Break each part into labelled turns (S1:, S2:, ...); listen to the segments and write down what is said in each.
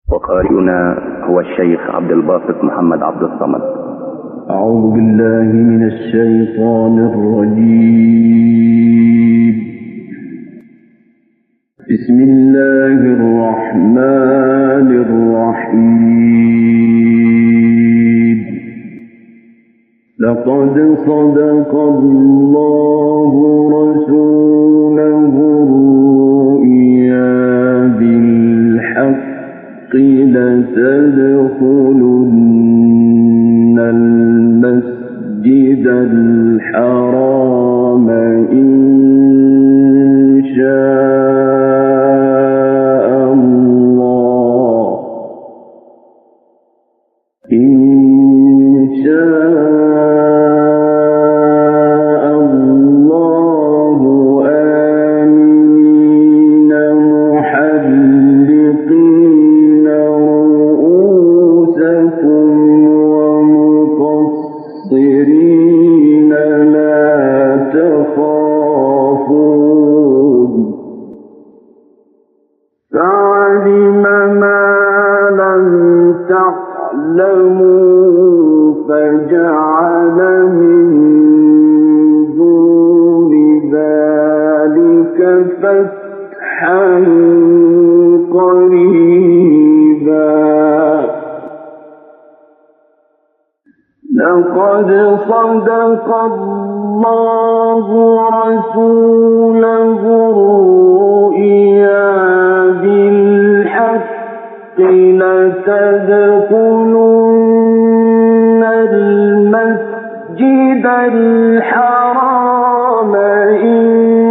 S1: وقارئنا هو الشيخ عبد الباسط محمد عبد الصمد.
S2: أعوذ بالله من الشيطان الرجيم. بسم الله الرحمن الرحيم. لقد صدق الله رسوله الرؤيا بالحق لتدخلن المسجد الحرام إن شاء الله آمنين محلقين رؤوسكم ومقصرين لا تخافون فعلم ما لم تعلموا فجعل من دون ذلك فتحا قريبا. لقد صدق الله رسوله الرؤيا بالحق لتدخلن المسجد الحرام إن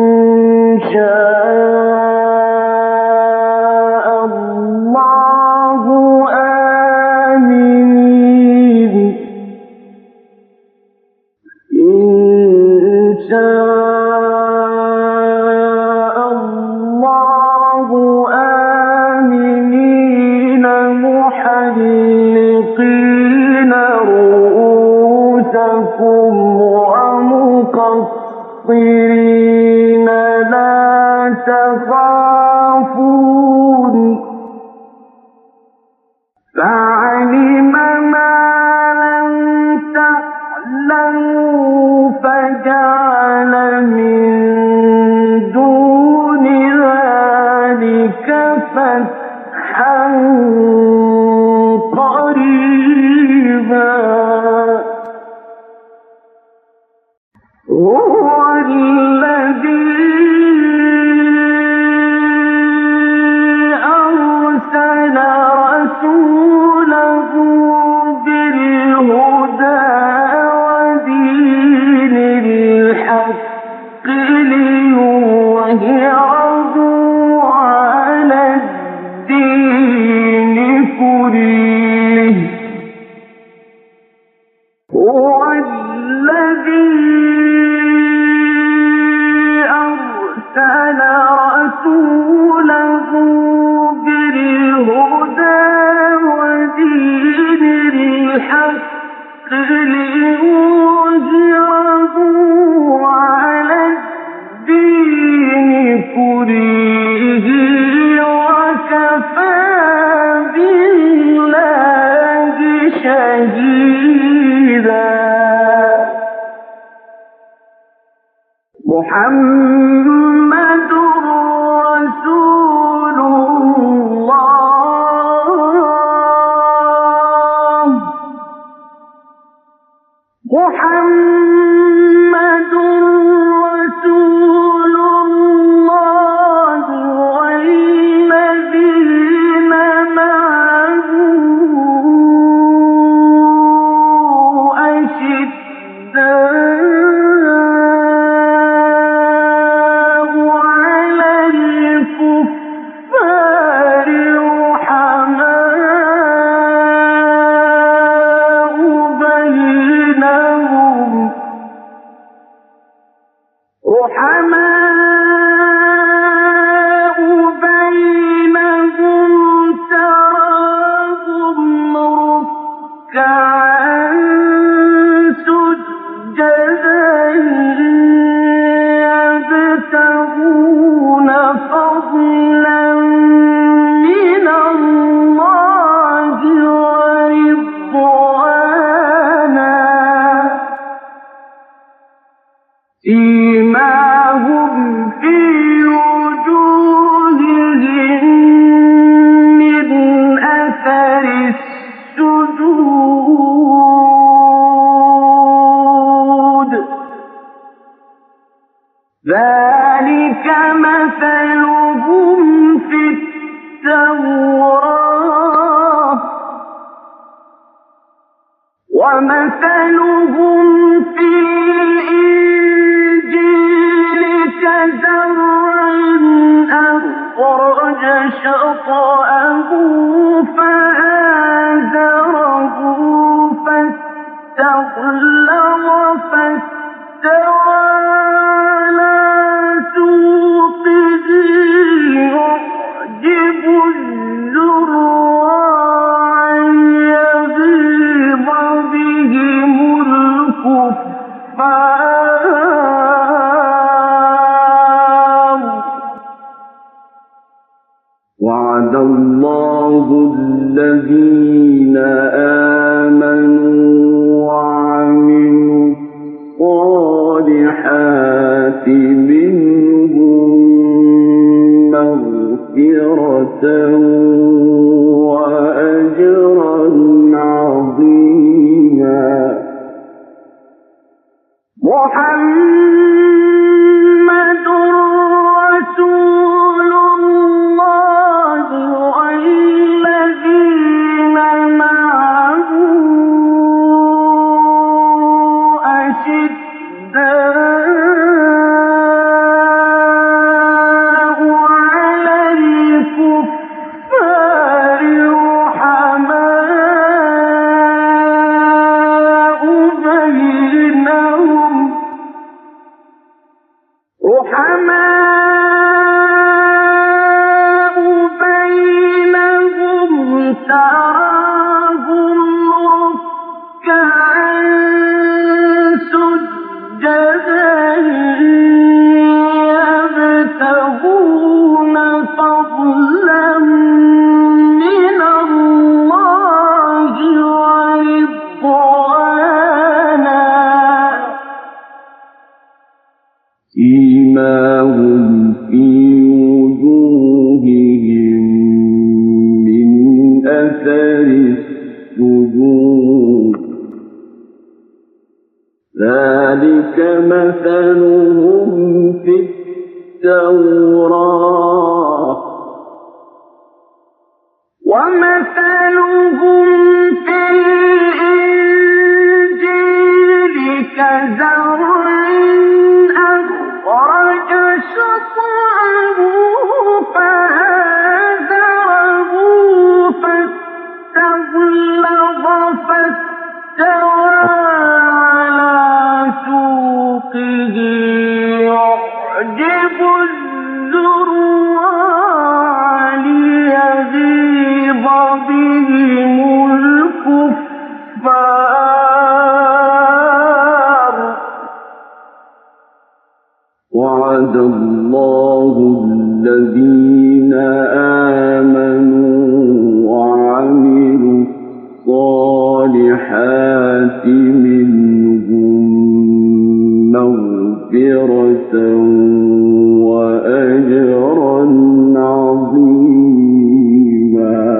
S2: شاء الله آمنين محلقين رؤوسكم ومقصرين لا تخافون فعلم ما لم تعلموا فجعل من دون ذلك فتحا قريبا. هو الذي أرسل رسوله بالهدى ودين الحق ليظهره على الدين كله. هو الذي أرسل رسوله بالهدى ودين الحق ليظهره على الدين كله وكفى بالله شهيدا. محمد رسول الله. محمد رسول الله والذين معه أشداء فضلا من الله ذلك مثلهم في التوراة ومثلهم في الإنجيل كزرع أخرج شطأه فآزره فاستغلظ فاستوى على سوقه يعجب الزراع ليغيظ بهم الكفار وعد الله الذين آمنوا وعملوا الصالحات منهم مغفرة وأجرا عظيما محمد رسول الله والذين معه أشداء على الكفار رحماء بينهم تراهم ركعا سجدا يبتغون فضلا من الله ورضوانا سيماهم في وجوههم من أثر السجود ذلك مثلهم في التوراة ومثلهم في الإنجيل كزرع أخرج شطأه فآزره فاستغلظ فاستوى على سوقه يعجب الزراع ليغيظ بهم الكفار وعد الله الذين آمنوا وعملوا الصالحات منهم مغفرة وأجرا عظيما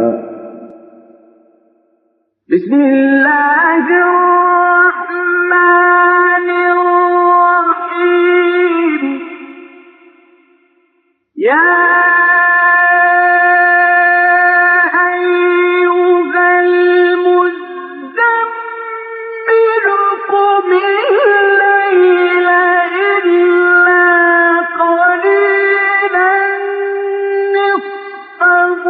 S2: بسم الله الرحمن الرحيم يا أيها المزمل قم الليل إلا قليلا نصفه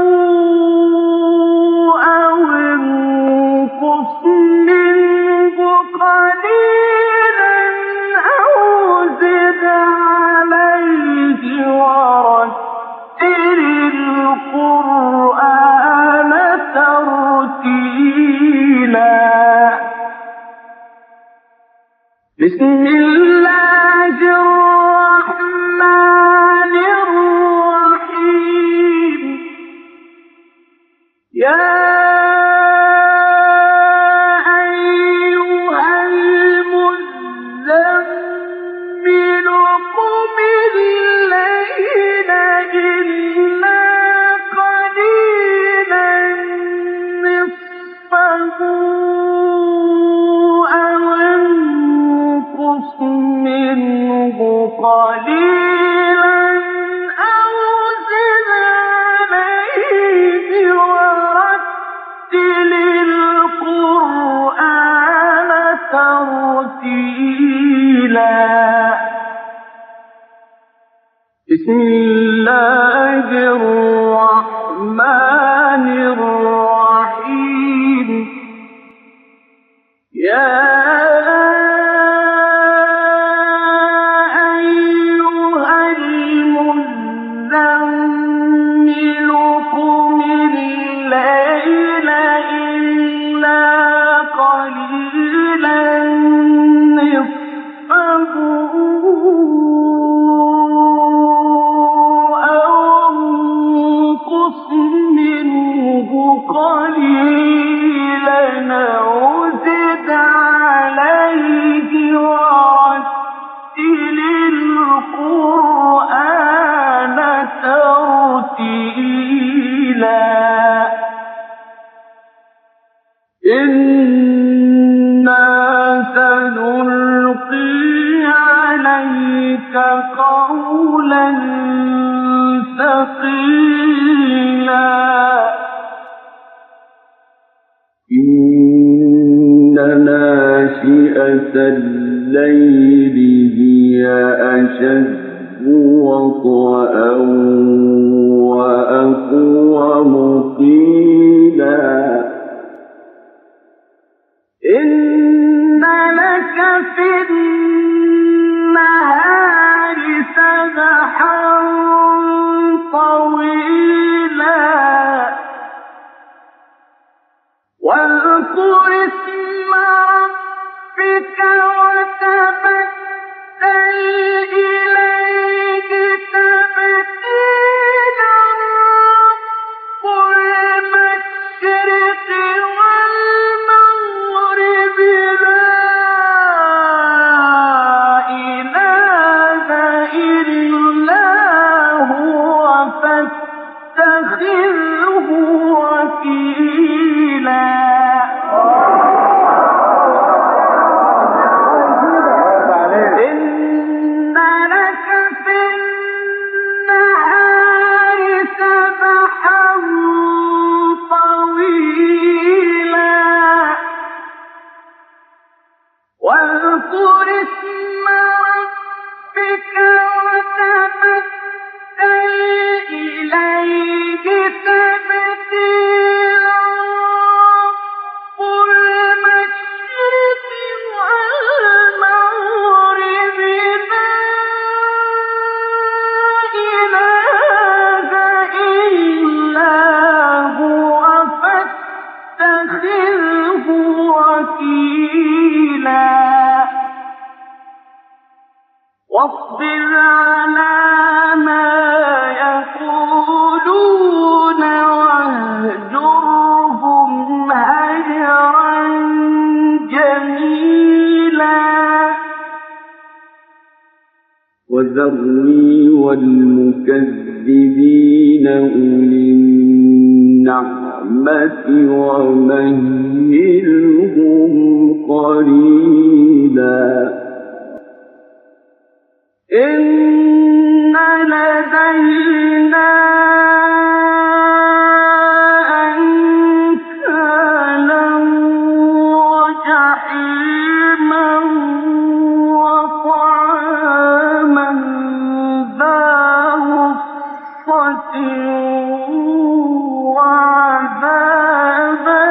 S2: أو انقص منه قليلا أو زد عليه ورتل القرآن ترتيلا بسم الله الرحمن الرحيم يا أيها المزمل قم الليل إلا قليلا نصفه أو انقص منه قليلا بسم الله الرحمن الرحيم يا أيها المزمل قم الليل إلا قليلا نصفه أو انقص منه قليلا أو زد عليه ورتل القرآن ترتيلا إنا سنلقي عليك قولا ثقيلا إن ناشئة الليل هي أشد وطئا وأقوم قيلا إن لك في النهار سبحا طويلا واذكر اسم ربك وتبتل إليه تبتيلا رب المشرق والمغرب لا إله إلا هو فاتخذه وكيلا إن لك في النهار سبحا طويلا واذكر اسم ربك وتبتل إليه تبتيلا رب المشرق والمغرب لا إله إلا هو فاتخذه وكيلا واصبر على ما يقولون واهجرهم هجرا جميلا وذرني والمكذبين أولي النعمة ومهلهم قليلا إن لدينا أنكالا وجحيما وطعاما ذا غصة وعذابا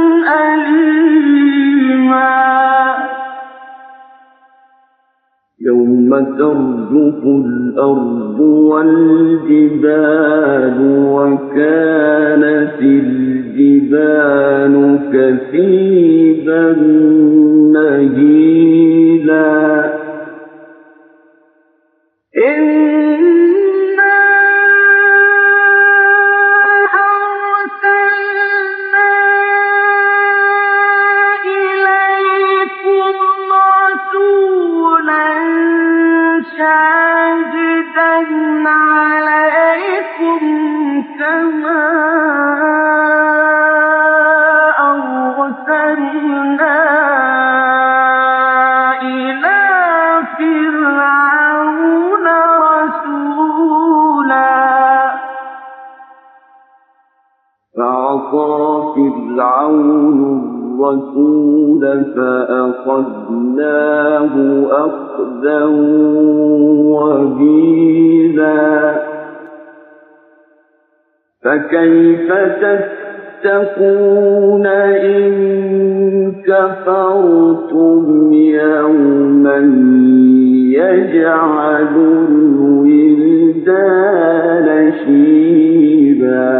S2: أليما يوم ترجف الأرض والجبال وكانت الجبال كثيبا مهيلا إنا أرسلنا إليكم رسولا شاهدا عليكم كما أرسلنا إلى فرعون رسولا فعصى فرعون
S3: الرسول فأخذناه أخذا وبيلا فكيف تتقون إن كفرتم يوما يجعل الولدان شيبا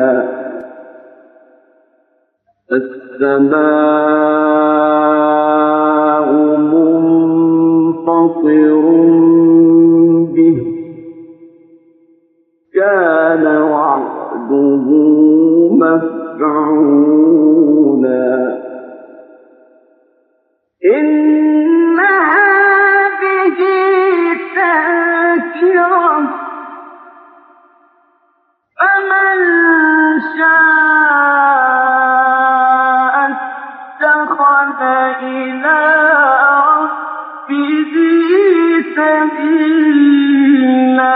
S3: السماء منفطر به كان وعده مفعولا
S2: إن هذه تذكرة فمن شاء اتخذ إلى ربه سبيلا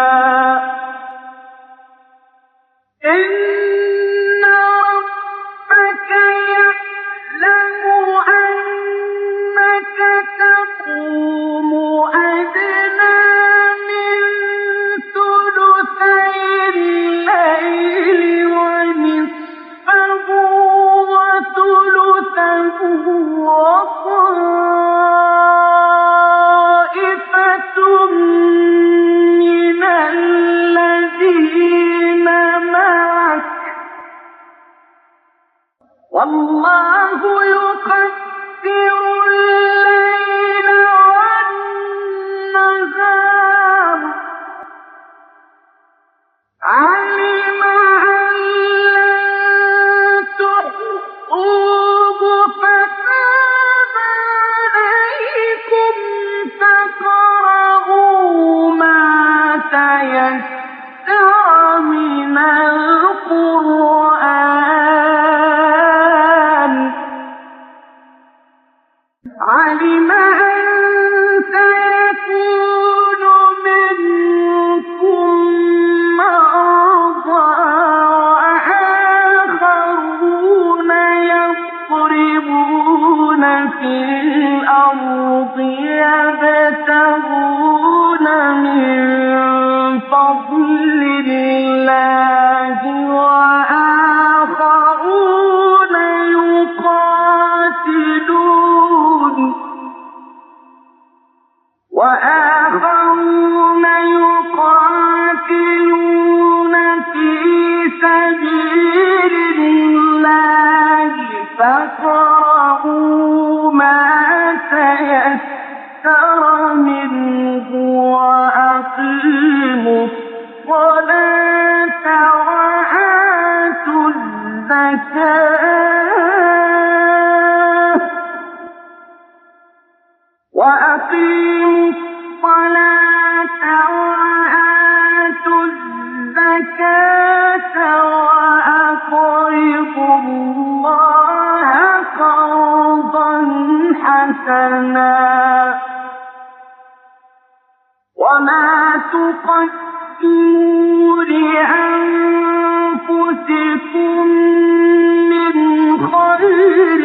S2: إن ربك يعلم أنك تقوم أدنى من ثلثي الليل ونصفه وثلثه وطائفة من الذين معك والله يقدر الليل والنهار علم أن لن تحصوه فتاب عليكم فاقرؤوا ما تيسر من القرآن علم أن سيكون منكم مرضى وآخرون يضربون في الأرض يبتغون من فضل الله وآخرون يقاتلون في سبيل الله فاقرؤوا ما تيسر منه وأقيموا الصلاة وآتوا الزكاة وأقيموا الصلاة وآتوا الزكاة وأقرضوا الله قرضا حسنا وما تقدموا لأنفسكم من خير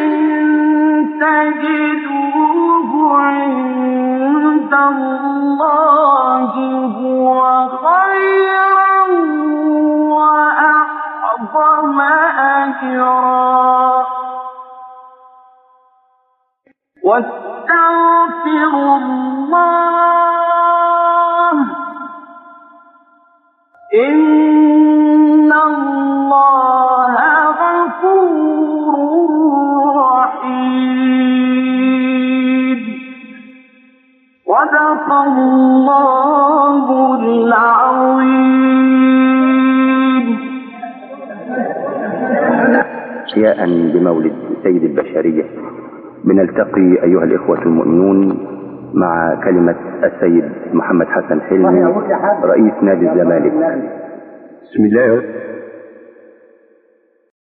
S2: تجدوه عند الله هو خيرا وأعظم أجرا واستغفروا الله إن الله غفور رحيم صدق الله العظيم.
S1: أحياء بمولد سيد البشرية بنلتقي أيها الإخوة المؤمنون مع كلمة السيد محمد حسن حلمي رئيس نادي الزمالك.
S4: بسم الله